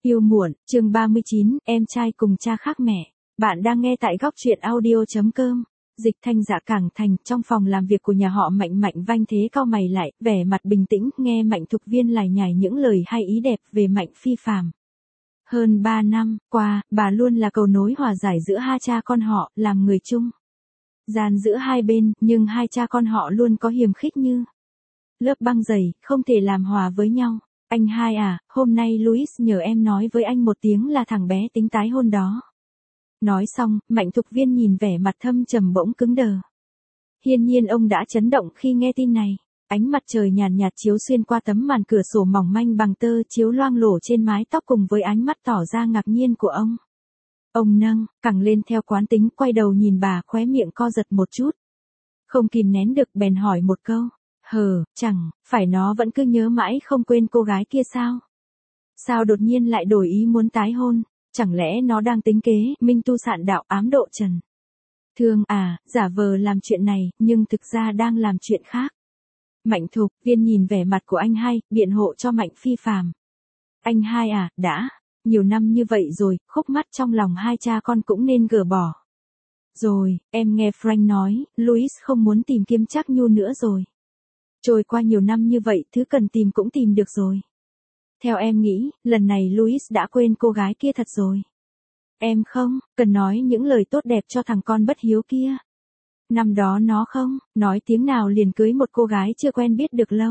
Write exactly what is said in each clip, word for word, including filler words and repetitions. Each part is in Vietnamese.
Yêu muộn, chương ba mươi chín, em trai cùng cha khác mẹ. Bạn đang nghe tại góc truyện audio chấm com. Dịch Thanh Dạ Cảng Thành, trong phòng làm việc của nhà họ Mạnh. Mạnh Vanh Thế cau mày lại, vẻ mặt bình tĩnh, nghe Mạnh Thục Viên lải nhải những lời hay ý đẹp về Mạnh Phi Phàm. Hơn ba năm qua, bà luôn là cầu nối hòa giải giữa hai cha con họ, làm người chung gian giữa hai bên, nhưng hai cha con họ luôn có hiềm khích như lớp băng dày, không thể làm hòa với nhau. Anh hai à, hôm nay Louis nhờ em nói với anh một tiếng là thằng bé tính tái hôn đó. Nói xong, Mạnh Thục Viên nhìn vẻ mặt thâm trầm bỗng cứng đờ. Hiển nhiên ông đã chấn động khi nghe tin này. Ánh mặt trời nhàn nhạt, nhạt chiếu xuyên qua tấm màn cửa sổ mỏng manh bằng tơ, chiếu loang lổ trên mái tóc cùng với ánh mắt tỏ ra ngạc nhiên của ông. Ông nâng cẳng lên theo quán tính, quay đầu nhìn bà, khóe miệng co giật một chút. Không kìm nén được bèn hỏi một câu. Hờ, chẳng phải nó vẫn cứ nhớ mãi không quên cô gái kia sao? Sao đột nhiên lại đổi ý muốn tái hôn? Chẳng lẽ nó đang tính kế, minh tu sạn đạo, ám độ Trần Thương à, giả vờ làm chuyện này, nhưng thực ra đang làm chuyện khác. Mạnh Thục Viên nhìn vẻ mặt của anh hai, biện hộ cho Mạnh Phi Phàm. Anh hai à, đã nhiều năm như vậy rồi, khúc mắc trong lòng hai cha con cũng nên gỡ bỏ. Rồi, em nghe Frank nói, Louis không muốn tìm Kim Trác Nhu nữa rồi. Trôi qua nhiều năm như vậy, thứ cần tìm cũng tìm được rồi. Theo em nghĩ, lần này Louis đã quên cô gái kia thật rồi. Em không, cần nói những lời tốt đẹp cho thằng con bất hiếu kia. Năm đó nó không, nói tiếng nào liền cưới một cô gái chưa quen biết được lâu.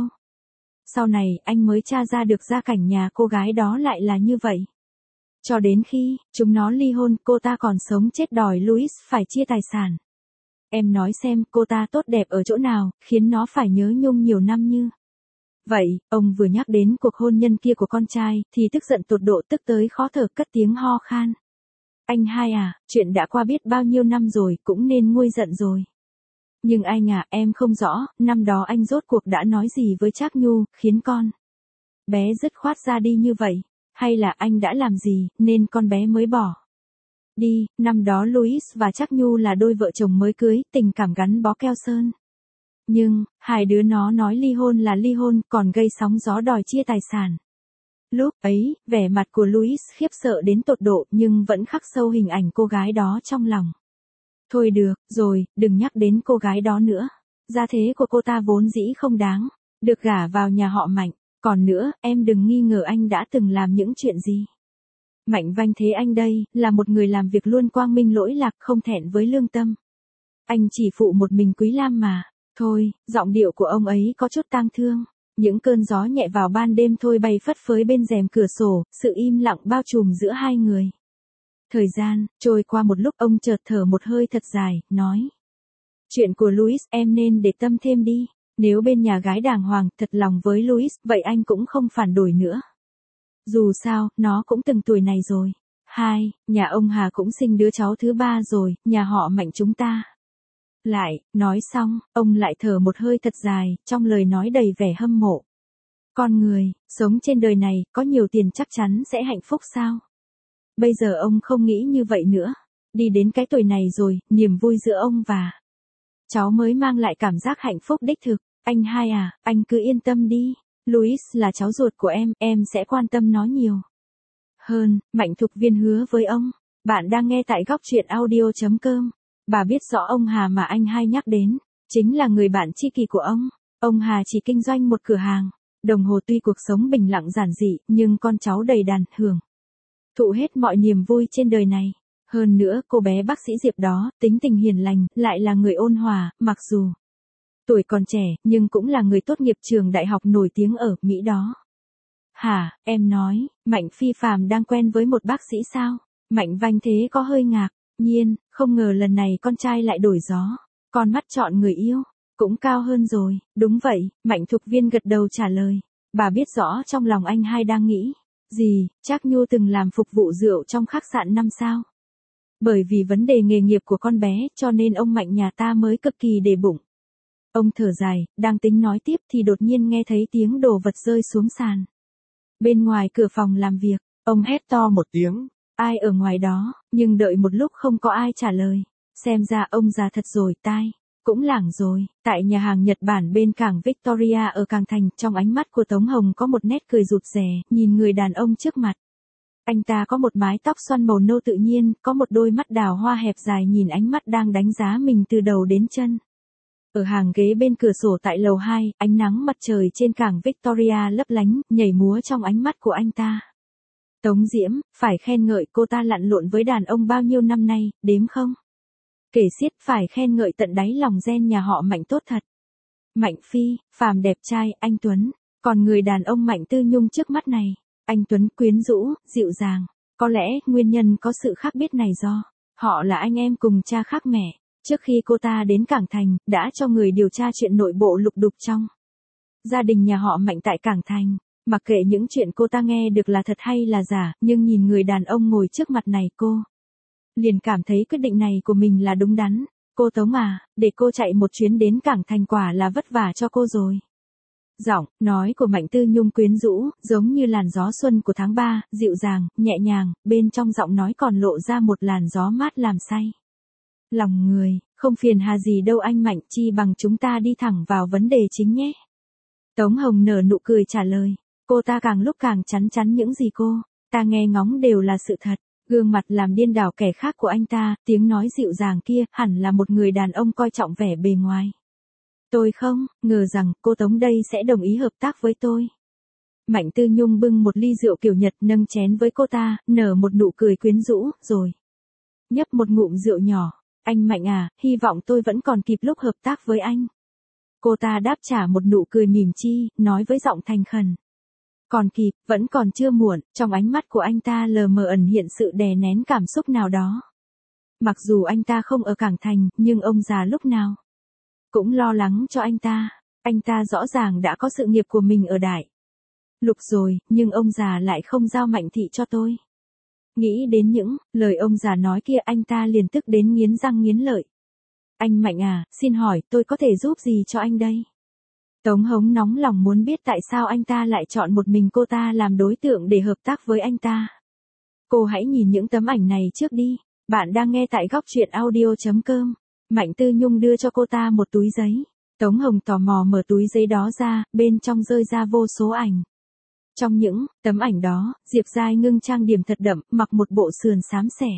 Sau này, anh mới tra ra được gia cảnh nhà cô gái đó lại là như vậy. Cho đến khi, chúng nó ly hôn, cô ta còn sống chết đòi Louis phải chia tài sản. Em nói xem cô ta tốt đẹp ở chỗ nào, khiến nó phải nhớ nhung nhiều năm như vậy. Ông vừa nhắc đến cuộc hôn nhân kia của con trai, thì tức giận tột độ, tức tới khó thở, cất tiếng ho khan. Anh hai à, chuyện đã qua biết bao nhiêu năm rồi, cũng nên nguôi giận rồi. Nhưng anh à, em không rõ, năm đó anh rốt cuộc đã nói gì với Trác Nhu, khiến con bé dứt khoát ra đi như vậy. Hay là anh đã làm gì, nên con bé mới bỏ đi. Năm đó Louis và Trác Nhu là đôi vợ chồng mới cưới, tình cảm gắn bó keo sơn. Nhưng, hai đứa nó nói ly hôn là ly hôn, còn gây sóng gió đòi chia tài sản. Lúc ấy, vẻ mặt của Louis khiếp sợ đến tột độ, nhưng vẫn khắc sâu hình ảnh cô gái đó trong lòng. Thôi được, rồi, đừng nhắc đến cô gái đó nữa. Gia thế của cô ta vốn dĩ không đáng được gả vào nhà họ Mạnh. Còn nữa, em đừng nghi ngờ anh đã từng làm những chuyện gì. Mạnh Vanh Thế anh đây, là một người làm việc luôn quang minh lỗi lạc, không thẹn với lương tâm. Anh chỉ phụ một mình Quý Lam mà. Thôi, giọng điệu của ông ấy có chút tang thương. Những cơn gió nhẹ vào ban đêm thôi bay phất phới bên rèm cửa sổ, sự im lặng bao trùm giữa hai người. Thời gian trôi qua một lúc, ông chợt thở một hơi thật dài, nói. Chuyện của Louis em nên để tâm thêm đi. Nếu bên nhà gái đàng hoàng, thật lòng với Louis, vậy anh cũng không phản đối nữa. Dù sao, nó cũng từng tuổi này rồi. Hai, nhà ông Hà cũng sinh đứa cháu thứ ba rồi, nhà họ Mạnh chúng ta. Lại, nói xong, ông lại thở một hơi thật dài, trong lời nói đầy vẻ hâm mộ. Con người, sống trên đời này, có nhiều tiền chắc chắn sẽ hạnh phúc sao? Bây giờ ông không nghĩ như vậy nữa. Đi đến cái tuổi này rồi, niềm vui giữa ông và cháu mới mang lại cảm giác hạnh phúc đích thực. Anh hai à, anh cứ yên tâm đi. Louis là cháu ruột của em, em sẽ quan tâm nó nhiều hơn. Mạnh Thục Viên hứa với ông. Bạn đang nghe tại góc truyện audio chấm com. Bà biết rõ ông Hà mà anh hai nhắc đến, chính là người bạn tri kỷ của ông. Ông Hà chỉ kinh doanh một cửa hàng đồng hồ, tuy cuộc sống bình lặng giản dị, nhưng con cháu đầy đàn, hưởng thụ hết mọi niềm vui trên đời này. Hơn nữa, cô bé bác sĩ Diệp đó, tính tình hiền lành, lại là người ôn hòa, mặc dù tuổi còn trẻ, nhưng cũng là người tốt nghiệp trường đại học nổi tiếng ở Mỹ đó. Hả, em nói, Mạnh Phi Phàm đang quen với một bác sĩ sao? Mạnh Vanh Thế có hơi ngạc nhiên, không ngờ lần này con trai lại đổi gió. Con mắt chọn người yêu, cũng cao hơn rồi. Đúng vậy, Mạnh Thục Viên gật đầu trả lời. Bà biết rõ trong lòng anh hai đang nghĩ gì. Trác Nhu từng làm phục vụ rượu trong khách sạn năm sao. Bởi vì vấn đề nghề nghiệp của con bé, cho nên ông Mạnh nhà ta mới cực kỳ để bụng. Ông thở dài, đang tính nói tiếp thì đột nhiên nghe thấy tiếng đồ vật rơi xuống sàn. Bên ngoài cửa phòng làm việc, ông hét to một tiếng. Ai ở ngoài đó, nhưng đợi một lúc không có ai trả lời. Xem ra ông già thật rồi, tai cũng lảng rồi. Tại nhà hàng Nhật Bản bên cảng Victoria ở Cảng Thành, trong ánh mắt của Tống Hồng có một nét cười rụt rè, nhìn người đàn ông trước mặt. Anh ta có một mái tóc xoăn màu nâu tự nhiên, có một đôi mắt đào hoa hẹp dài nhìn ánh mắt đang đánh giá mình từ đầu đến chân. Ở hàng ghế bên cửa sổ tại lầu hai, ánh nắng mặt trời trên cảng Victoria lấp lánh, nhảy múa trong ánh mắt của anh ta. Tống Diễm, phải khen ngợi cô ta lặn lộn với đàn ông bao nhiêu năm nay, đếm không? Kể xiết, phải khen ngợi tận đáy lòng gen nhà họ Mạnh tốt thật. Mạnh Phi, phàm đẹp trai, anh Tuấn. Còn người đàn ông Mạnh Tư Nhung trước mắt này, anh Tuấn quyến rũ, dịu dàng. Có lẽ nguyên nhân có sự khác biệt này do họ là anh em cùng cha khác mẹ. Trước khi cô ta đến Cảng Thành, đã cho người điều tra chuyện nội bộ lục đục trong gia đình nhà họ Mạnh tại Cảng Thành. Mặc kệ những chuyện cô ta nghe được là thật hay là giả, nhưng nhìn người đàn ông ngồi trước mặt này cô liền cảm thấy quyết định này của mình là đúng đắn. Cô Tống à, để cô chạy một chuyến đến Cảng Thành quả là vất vả cho cô rồi. Giọng nói của Mạnh Tư Nhung quyến rũ, giống như làn gió xuân của tháng ba, dịu dàng, nhẹ nhàng, bên trong giọng nói còn lộ ra một làn gió mát làm say lòng người. Không phiền hà gì đâu anh Mạnh, chi bằng chúng ta đi thẳng vào vấn đề chính nhé. Tống Hồng nở nụ cười trả lời. Cô ta càng lúc càng chắn chắn những gì cô ta nghe ngóng đều là sự thật. Gương mặt làm điên đảo kẻ khác của anh ta, tiếng nói dịu dàng kia, hẳn là một người đàn ông coi trọng vẻ bề ngoài. Tôi không ngờ rằng cô Tống đây sẽ đồng ý hợp tác với tôi. Mạnh Tư Nhung bưng một ly rượu kiểu Nhật nâng chén với cô ta, nở một nụ cười quyến rũ, rồi nhấp một ngụm rượu nhỏ. Anh Mạnh à, hy vọng tôi vẫn còn kịp lúc hợp tác với anh. Cô ta đáp trả một nụ cười mỉm chi, nói với giọng thành khẩn. Còn kịp, vẫn còn chưa muộn, trong ánh mắt của anh ta lờ mờ ẩn hiện sự đè nén cảm xúc nào đó. Mặc dù anh ta không ở Cảng Thành, nhưng ông già lúc nào cũng lo lắng cho anh ta. Anh ta rõ ràng đã có sự nghiệp của mình ở Đại Lục rồi, nhưng ông già lại không giao Mạnh thị cho tôi. Nghĩ đến những lời ông già nói kia, anh ta liền tức đến nghiến răng nghiến lợi. Anh Mạnh à, xin hỏi tôi có thể giúp gì cho anh đây? Tống Hồng nóng lòng muốn biết tại sao anh ta lại chọn một mình cô ta làm đối tượng để hợp tác với anh ta. Cô hãy nhìn những tấm ảnh này trước đi. Bạn đang nghe tại góc truyện audio chấm com. Mạnh Tư Nhung đưa cho cô ta một túi giấy. Tống Hồng tò mò mở túi giấy đó ra, bên trong rơi ra vô số ảnh. Trong những tấm ảnh đó, Diệp Giai Ngưng trang điểm thật đậm, mặc một bộ sườn xám xẻ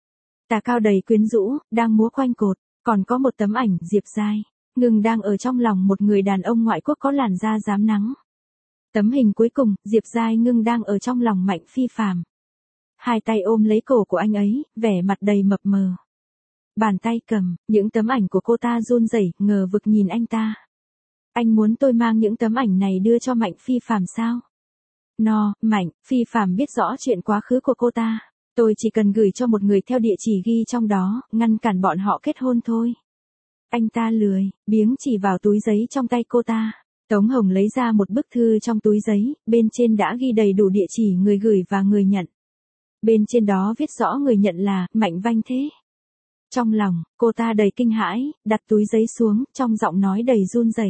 tà cao đầy quyến rũ, đang múa quanh cột. Còn có một tấm ảnh Diệp Giai Ngưng đang ở trong lòng một người đàn ông ngoại quốc có làn da rám nắng. Tấm hình cuối cùng, Diệp Giai Ngưng đang ở trong lòng Mạnh Phi Phàm. Hai tay ôm lấy cổ của anh ấy, vẻ mặt đầy mập mờ. Bàn tay cầm những tấm ảnh của cô ta run rẩy, ngờ vực nhìn anh ta. Anh muốn tôi mang những tấm ảnh này đưa cho Mạnh Phi Phàm sao? No, Mạnh Phi Phàm biết rõ chuyện quá khứ của cô ta. Tôi chỉ cần gửi cho một người theo địa chỉ ghi trong đó, ngăn cản bọn họ kết hôn thôi. Anh ta lười biếng chỉ vào túi giấy trong tay cô ta. Tống Hồng lấy ra một bức thư trong túi giấy, bên trên đã ghi đầy đủ địa chỉ người gửi và người nhận. Bên trên đó viết rõ người nhận là Mạnh Vanh Thế. Trong lòng, cô ta đầy kinh hãi, đặt túi giấy xuống, trong giọng nói đầy run rẩy.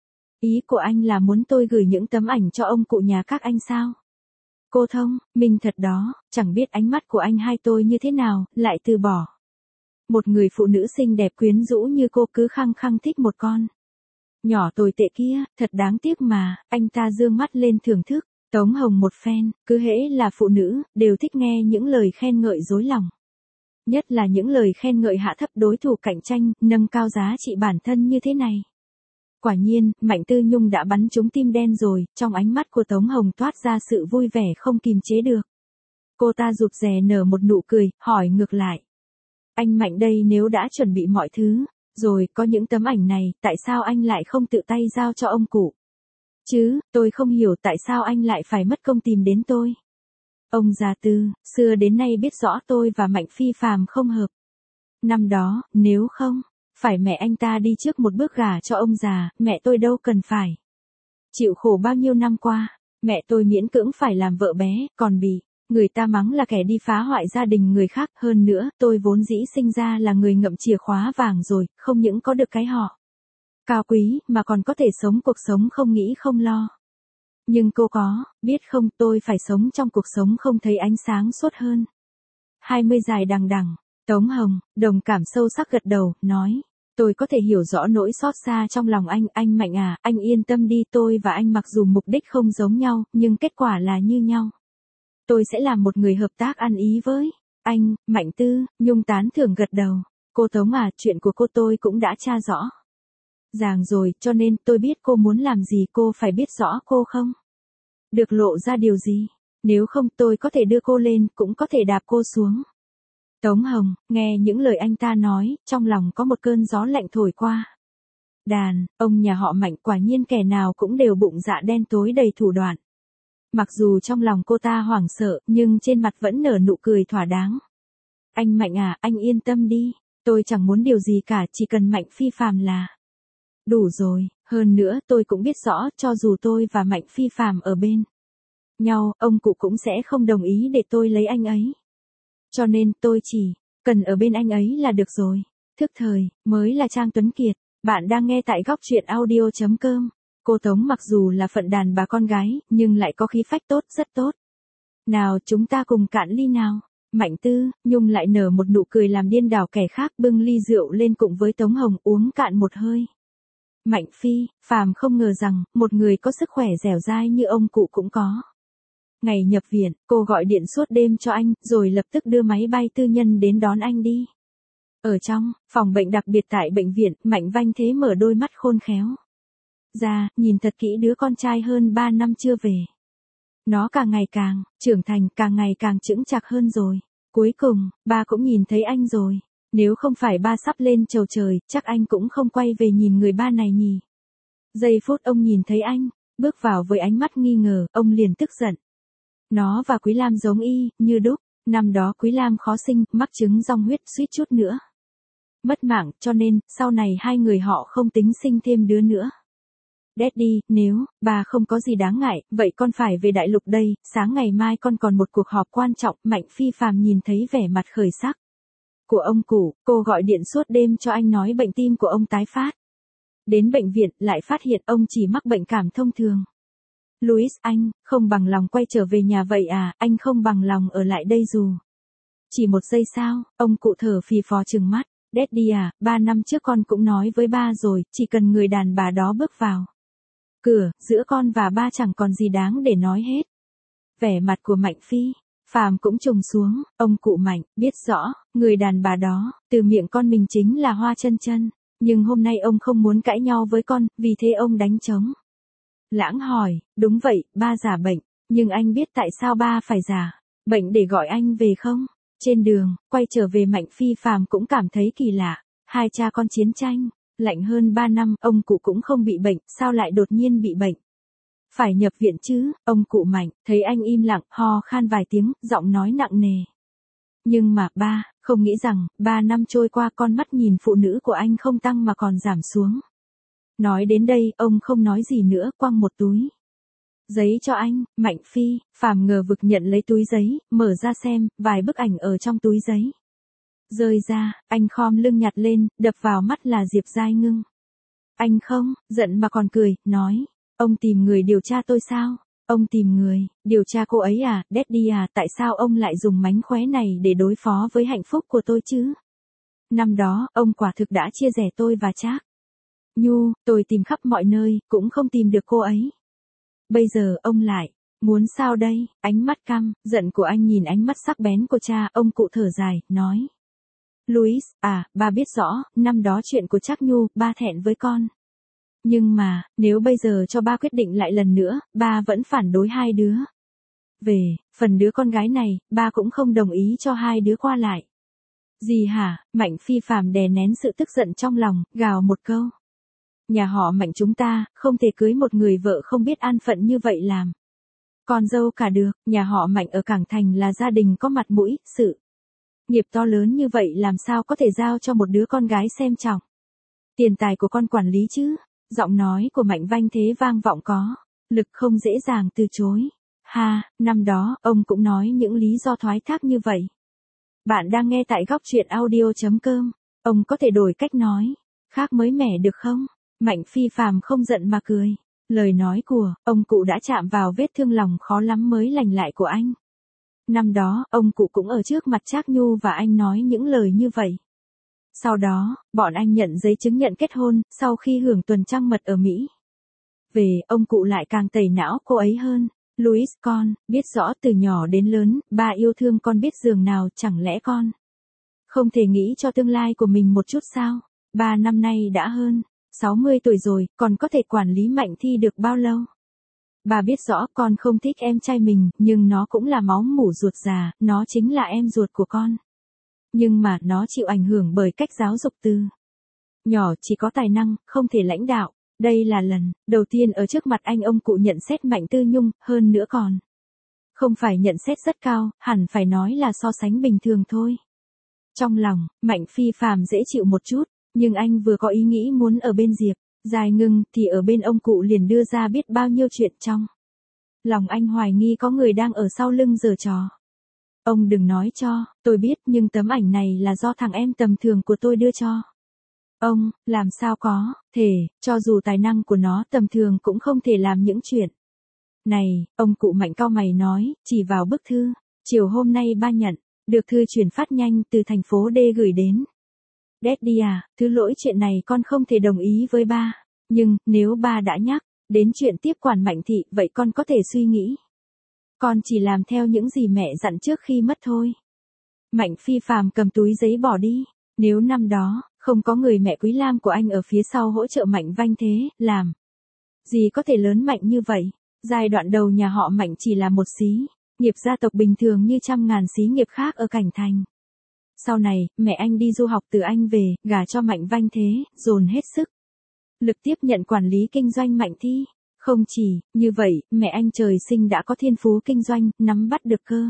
Ý của anh là muốn tôi gửi những tấm ảnh cho ông cụ nhà các anh sao? Cô thông minh thật đó, chẳng biết ánh mắt của anh hai tôi như thế nào, lại từ bỏ. Một người phụ nữ xinh đẹp quyến rũ như cô cứ khăng khăng thích một con nhỏ tồi tệ kia, thật đáng tiếc mà. Anh ta dương mắt lên thưởng thức. Tống Hồng một phen, cứ hễ là phụ nữ, đều thích nghe những lời khen ngợi dối lòng. Nhất là những lời khen ngợi hạ thấp đối thủ cạnh tranh, nâng cao giá trị bản thân như thế này. Quả nhiên, Mạnh Tư Nhung đã bắn trúng tim đen rồi, trong ánh mắt của Tống Hồng toát ra sự vui vẻ không kìm chế được. Cô ta rụt rè nở một nụ cười, hỏi ngược lại. Anh Mạnh đây nếu đã chuẩn bị mọi thứ, rồi có những tấm ảnh này, tại sao anh lại không tự tay giao cho ông cụ? Chứ, tôi không hiểu tại sao anh lại phải mất công tìm đến tôi. Ông già Tư, xưa đến nay biết rõ tôi và Mạnh Phi Phàm không hợp. Năm đó, nếu không phải mẹ anh ta đi trước một bước gả cho ông già, mẹ tôi đâu cần phải chịu khổ bao nhiêu năm qua. Mẹ tôi miễn cưỡng phải làm vợ bé, còn bị người ta mắng là kẻ đi phá hoại gia đình người khác. Hơn nữa, tôi vốn dĩ sinh ra là người ngậm chìa khóa vàng rồi, không những có được cái họ cao quý, mà còn có thể sống cuộc sống không nghĩ không lo. Nhưng cô có biết không, tôi phải sống trong cuộc sống không thấy ánh sáng suốt hơn hai mươi dài đằng đằng. Tống Hồng, đồng cảm sâu sắc gật đầu, nói. Tôi có thể hiểu rõ nỗi xót xa trong lòng anh. Anh Mạnh à, anh yên tâm đi, tôi và anh mặc dù mục đích không giống nhau, nhưng kết quả là như nhau. tôi sẽ làm một người hợp tác ăn ý với anh. Mạnh Tư, Nhung tán thưởng gật đầu. Cô Tống à, chuyện của cô tôi cũng đã tra rõ ràng rồi, cho nên tôi biết cô muốn làm gì, cô phải biết rõ cô không được lộ ra điều gì. Nếu không tôi có thể đưa cô lên, cũng có thể đạp cô xuống. Tống Hồng, nghe những lời anh ta nói, trong lòng có một cơn gió lạnh thổi qua. Đàn, ông nhà họ Mạnh quả nhiên kẻ nào cũng đều bụng dạ đen tối đầy thủ đoạn. Mặc dù trong lòng cô ta hoảng sợ, nhưng trên mặt vẫn nở nụ cười thỏa đáng. Anh Mạnh à, anh yên tâm đi, tôi chẳng muốn điều gì cả, chỉ cần Mạnh Phi Phàm là đủ rồi. Hơn nữa tôi cũng biết rõ, cho dù tôi và Mạnh Phi Phàm ở bên nhau, ông cụ cũng sẽ không đồng ý để tôi lấy anh ấy. Cho nên tôi chỉ cần ở bên anh ấy là được rồi. Thức thời, mới là Trang Tuấn Kiệt. Bạn đang nghe tại góc truyện audio chấm com. Cô Tống mặc dù là phận đàn bà con gái, nhưng lại có khí phách tốt, rất tốt. Nào chúng ta cùng cạn ly nào. Mạnh Tư, Nhung lại nở một nụ cười làm điên đảo kẻ khác, bưng ly rượu lên cùng với Tống Hồng uống cạn một hơi. Mạnh Phi Phàm không ngờ rằng, một người có sức khỏe dẻo dai như ông cụ cũng có ngày nhập viện. Cô gọi điện suốt đêm cho anh, rồi lập tức đưa máy bay tư nhân đến đón anh đi. Ở trong phòng bệnh đặc biệt tại bệnh viện, Mạnh Vanh Thế mở đôi mắt khôn khéo ra, nhìn thật kỹ đứa con trai hơn ba năm chưa về. Nó càng ngày càng trưởng thành, càng ngày càng chững chạc hơn rồi. Cuối cùng, ba cũng nhìn thấy anh rồi. Nếu không phải ba sắp lên chầu trời, chắc anh cũng không quay về nhìn người ba này nhỉ. Giây phút ông nhìn thấy anh, bước vào với ánh mắt nghi ngờ, ông liền tức giận. Nó và Quý Lam giống y, như đúc. Năm đó Quý Lam khó sinh, mắc chứng rong huyết, suýt chút nữa mất mạng, cho nên, sau này hai người họ không tính sinh thêm đứa nữa. Daddy, nếu bà không có gì đáng ngại, vậy con phải về đại lục đây, sáng ngày mai con còn một cuộc họp quan trọng. Mạnh Phi Phàm nhìn thấy vẻ mặt khởi sắc của ông cụ, cô gọi điện suốt đêm cho anh nói bệnh tim của ông tái phát. Đến bệnh viện, lại phát hiện ông chỉ mắc bệnh cảm thông thường. Louis, anh không bằng lòng quay trở về nhà vậy à, anh không bằng lòng ở lại đây dù chỉ một giây sao? Ông cụ thở phì phò trừng mắt. Daddy à, ba năm trước con cũng nói với ba rồi, chỉ cần người đàn bà đó bước vào cửa, giữa con và ba chẳng còn gì đáng để nói hết. Vẻ mặt của Mạnh Phi Phàm cũng trùng xuống. Ông cụ Mạnh biết rõ, người đàn bà đó, từ miệng con mình chính là Hoa Chân Chân. Nhưng hôm nay ông không muốn cãi nhau với con, vì thế ông đánh trống. Lãng hỏi, đúng vậy, ba giả bệnh, nhưng anh biết tại sao ba phải giả bệnh để gọi anh về không? Trên đường, quay trở về Mạnh Phi Phàm cũng cảm thấy kỳ lạ. Hai cha con chiến tranh, lạnh hơn ba năm, ông cụ cũng không bị bệnh, sao lại đột nhiên bị bệnh? Phải nhập viện chứ, ông cụ Mạnh, thấy anh im lặng, ho khan vài tiếng, giọng nói nặng nề. Nhưng mà, ba, không nghĩ rằng, ba năm trôi qua con mắt nhìn phụ nữ của anh không tăng mà còn giảm xuống. Nói đến đây, ông không nói gì nữa, quăng một túi giấy cho anh. Mạnh Phi Phàm ngờ vực nhận lấy túi giấy, mở ra xem, vài bức ảnh ở trong túi giấy rơi ra, anh khom lưng nhặt lên, đập vào mắt là Diệp Giai Ngưng. Anh không giận mà còn cười, nói, ông tìm người điều tra tôi sao? Ông tìm người điều tra cô ấy à? Daddy à, tại sao ông lại dùng mánh khóe này để đối phó với hạnh phúc của tôi chứ? Năm đó, ông quả thực đã chia rẽ tôi và Trác Nhu, tôi tìm khắp mọi nơi, cũng không tìm được cô ấy. Bây giờ ông lại muốn sao đây? Ánh mắt căm giận của anh nhìn ánh mắt sắc bén của cha, ông cụ thở dài, nói. Louis, à, ba biết rõ, năm đó chuyện của Trác Nhu, ba thẹn với con. Nhưng mà, nếu bây giờ cho ba quyết định lại lần nữa, ba vẫn phản đối hai đứa. Về phần đứa con gái này, ba cũng không đồng ý cho hai đứa qua lại. Gì hả? Mạnh Phi Phàm đè nén sự tức giận trong lòng, gào một câu. Nhà họ Mạnh chúng ta, không thể cưới một người vợ không biết an phận như vậy làm con dâu cả được. Nhà họ Mạnh ở Cảng Thành là gia đình có mặt mũi, sự nghiệp to lớn như vậy làm sao có thể giao cho một đứa con gái xem trọng tiền tài của con quản lý chứ? Giọng nói của Mạnh Vanh Thế vang vọng có lực không dễ dàng từ chối. Ha, năm đó, ông cũng nói những lý do thoái thác như vậy. Bạn đang nghe tại góc truyện audio chấm com. Ông có thể đổi cách nói khác mới mẻ được không? Mạnh Phi Phàm không giận mà cười. Lời nói của ông cụ đã chạm vào vết thương lòng khó lắm mới lành lại của anh. Năm đó, ông cụ cũng ở trước mặt Trác Nhu và anh nói những lời như vậy. Sau đó, bọn anh nhận giấy chứng nhận kết hôn, sau khi hưởng tuần trăng mật ở Mỹ. Về, ông cụ lại càng tẩy não cô ấy hơn. Louis con, biết rõ từ nhỏ đến lớn, ba yêu thương con biết giường nào, chẳng lẽ con không thể nghĩ cho tương lai của mình một chút sao? Ba năm nay đã hơn sáu mươi tuổi rồi, còn có thể quản lý Mạnh Thi được bao lâu? Bà biết rõ con không thích em trai mình, nhưng nó cũng là máu mủ ruột già, nó chính là em ruột của con. Nhưng mà nó chịu ảnh hưởng bởi cách giáo dục từ nhỏ, chỉ có tài năng, không thể lãnh đạo. Đây là lần đầu tiên ở trước mặt anh ông cụ nhận xét Mạnh Tư Nhung, hơn nữa còn không phải nhận xét rất cao, hẳn phải nói là so sánh bình thường thôi. Trong lòng, Mạnh Phi Phàm dễ chịu một chút, nhưng anh vừa có ý nghĩ muốn ở bên Diệp Giai Ngưng thì ở bên ông cụ liền đưa ra biết bao nhiêu chuyện trong lòng anh hoài nghi có người đang ở sau lưng giở trò. Ông đừng nói cho tôi biết, nhưng tấm ảnh này là do thằng em tầm thường của tôi đưa cho ông. Làm sao có thể, cho dù tài năng của nó tầm thường cũng không thể làm những chuyện này. Ông cụ Mạnh cau mày nói, chỉ vào bức thư chiều hôm nay ba nhận được thư chuyển phát nhanh từ thành phố D gửi đến. Daddy à, thứ lỗi chuyện này con không thể đồng ý với ba, nhưng nếu ba đã nhắc đến chuyện tiếp quản Mạnh Thị, vậy con có thể suy nghĩ. Con chỉ làm theo những gì mẹ dặn trước khi mất thôi. Mạnh Phi Phàm cầm túi giấy bỏ đi. Nếu năm đó không có người mẹ Quý Lam của anh ở phía sau hỗ trợ Mạnh Vanh thế, làm gì có thể lớn mạnh như vậy. Giai đoạn đầu nhà họ Mạnh chỉ là một xí nghiệp gia tộc bình thường như trăm ngàn xí nghiệp khác ở Cảnh Thành. Sau này, mẹ anh đi du học từ Anh về, gả cho Mạnh Vanh thế, dồn hết sức lực tiếp nhận quản lý kinh doanh Mạnh Thi. Không chỉ như vậy, mẹ anh trời sinh đã có thiên phú kinh doanh, nắm bắt được cơ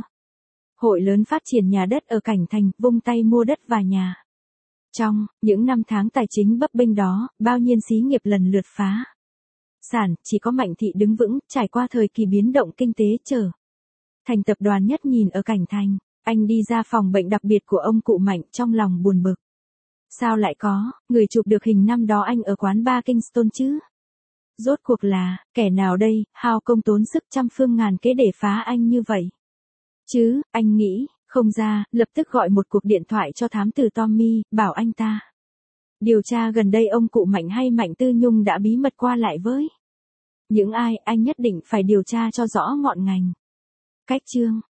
hội lớn phát triển nhà đất ở Cảnh Thành, vung tay mua đất và nhà. Trong những năm tháng tài chính bấp bênh đó, bao nhiêu xí nghiệp lần lượt phá sản, chỉ có Mạnh Thị đứng vững, trải qua thời kỳ biến động kinh tế trở thành tập đoàn nhất nhìn ở Cảnh Thành. Anh đi ra phòng bệnh đặc biệt của ông cụ Mạnh, trong lòng buồn bực. Sao lại có người chụp được hình năm đó anh ở quán bar Kingston chứ? Rốt cuộc là kẻ nào đây, hao công tốn sức trăm phương ngàn kế để phá anh như vậy? Chứ, anh nghĩ không ra, lập tức gọi một cuộc điện thoại cho thám tử Tommy, bảo anh ta điều tra gần đây ông cụ Mạnh hay Mạnh Tư Nhung đã bí mật qua lại với những ai. Anh nhất định phải điều tra cho rõ ngọn ngành. Cách chương